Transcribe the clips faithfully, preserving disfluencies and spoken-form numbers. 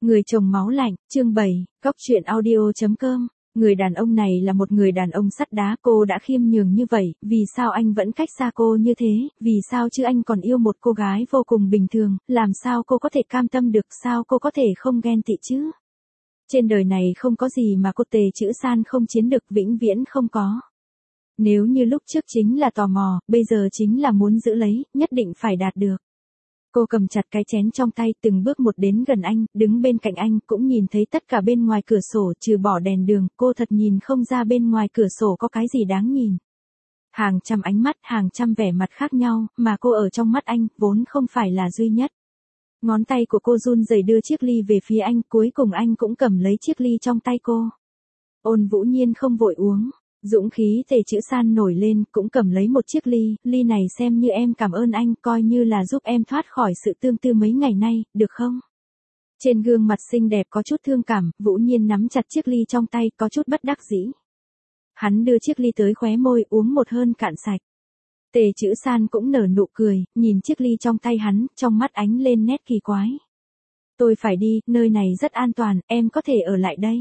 Người chồng máu lạnh, chương bảy, Cóc truyện audio chấm com. Người đàn ông này là một người đàn ông sắt đá, cô đã khiêm nhường như vậy, vì sao anh vẫn cách xa cô như thế, vì sao chứ anh còn yêu một cô gái vô cùng bình thường, làm sao cô có thể cam tâm được, sao cô có thể không ghen tị chứ? Trên đời này không có gì mà cô Tề Chữ San không chiến được, vĩnh viễn không có. Nếu như lúc trước chính là tò mò, bây giờ chính là muốn giữ lấy, nhất định phải đạt được. Cô cầm chặt cái chén trong tay, từng bước một đến gần anh, đứng bên cạnh anh, cũng nhìn thấy tất cả bên ngoài cửa sổ, trừ bỏ đèn đường, cô thật nhìn không ra bên ngoài cửa sổ có cái gì đáng nhìn. Hàng trăm ánh mắt, hàng trăm vẻ mặt khác nhau, mà cô ở trong mắt anh, vốn không phải là duy nhất. Ngón tay của cô run rẩy đưa chiếc ly về phía anh, cuối cùng anh cũng cầm lấy chiếc ly trong tay cô. Ôn Vũ Nhiên không vội uống. Dũng khí Tề Chữ San nổi lên, cũng cầm lấy một chiếc ly, ly này xem như em cảm ơn anh, coi như là giúp em thoát khỏi sự tương tư mấy ngày nay, được không? Trên gương mặt xinh đẹp có chút thương cảm, Vũ Nhiên nắm chặt chiếc ly trong tay, có chút bất đắc dĩ. Hắn đưa chiếc ly tới khóe môi, uống một hơi cạn sạch. Tề Chữ San cũng nở nụ cười, nhìn chiếc ly trong tay hắn, trong mắt ánh lên nét kỳ quái. Tôi phải đi, nơi này rất an toàn, em có thể ở lại đây.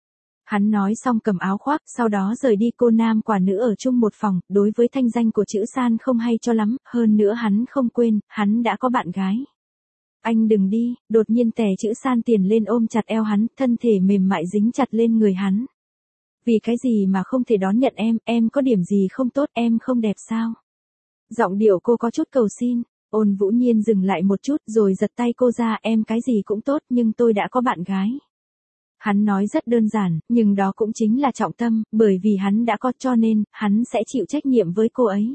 Hắn nói xong cầm áo khoác, sau đó rời đi. Cô nam quả nữ ở chung một phòng, đối với thanh danh của Chữ San không hay cho lắm, hơn nữa hắn không quên, hắn đã có bạn gái. Anh đừng đi, đột nhiên Tề Chữ San tiền lên ôm chặt eo hắn, thân thể mềm mại dính chặt lên người hắn. Vì cái gì mà không thể đón nhận em, em có điểm gì không tốt, em không đẹp sao? Giọng điệu cô có chút cầu xin. Ôn Vũ Nhiên dừng lại một chút rồi giật tay cô ra, em cái gì cũng tốt nhưng tôi đã có bạn gái. Hắn nói rất đơn giản, nhưng đó cũng chính là trọng tâm, bởi vì hắn đã có cho nên, hắn sẽ chịu trách nhiệm với cô ấy.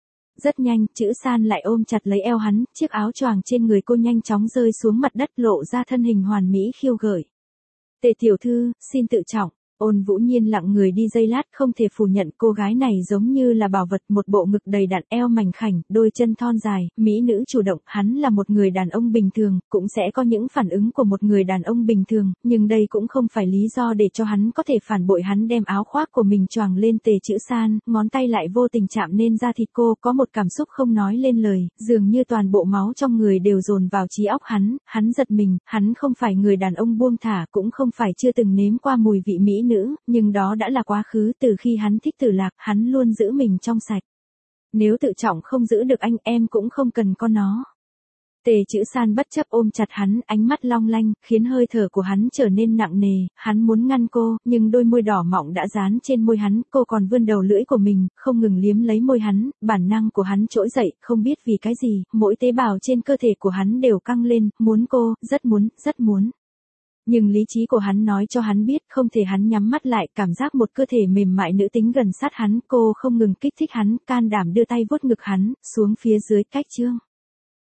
Rất nhanh, Chữ San lại ôm chặt lấy eo hắn, chiếc áo choàng trên người cô nhanh chóng rơi xuống mặt đất, lộ ra thân hình hoàn mỹ khiêu gợi. Tề tiểu thư, xin tự trọng. Ôn Vũ Nhiên lặng người đi giây lát, không thể phủ nhận cô gái này giống như là bảo vật, một bộ ngực đầy đặn, eo mảnh khảnh, đôi chân thon dài, mỹ nữ chủ động. Hắn là một người đàn ông bình thường, cũng sẽ có những phản ứng của một người đàn ông bình thường, nhưng đây cũng không phải lý do để cho hắn có thể phản bội. Hắn đem áo khoác của mình choàng lên Tề Chữ San, ngón tay lại vô tình chạm lên da thịt cô, có một cảm xúc không nói lên lời, dường như toàn bộ máu trong người đều dồn vào trí óc hắn. Hắn giật mình, hắn không phải người đàn ông buông thả, cũng không phải chưa từng nếm qua mùi vị mỹ nữ, nhưng đó đã là quá khứ. Từ khi hắn thích Tử Lạc, hắn luôn giữ mình trong sạch. Nếu tự trọng không giữ được anh, em cũng không cần có nó. Tề Chữ San bất chấp ôm chặt hắn, ánh mắt long lanh, khiến hơi thở của hắn trở nên nặng nề. Hắn muốn ngăn cô, nhưng đôi môi đỏ mọng đã dán trên môi hắn, cô còn vươn đầu lưỡi của mình, không ngừng liếm lấy môi hắn. Bản năng của hắn trỗi dậy, không biết vì cái gì, mỗi tế bào trên cơ thể của hắn đều căng lên, muốn cô, rất muốn, rất muốn. Nhưng lý trí của hắn nói cho hắn biết, không thể. Hắn nhắm mắt lại, cảm giác một cơ thể mềm mại nữ tính gần sát hắn, cô không ngừng kích thích hắn, can đảm đưa tay vuốt ngực hắn, xuống phía dưới, cách chương.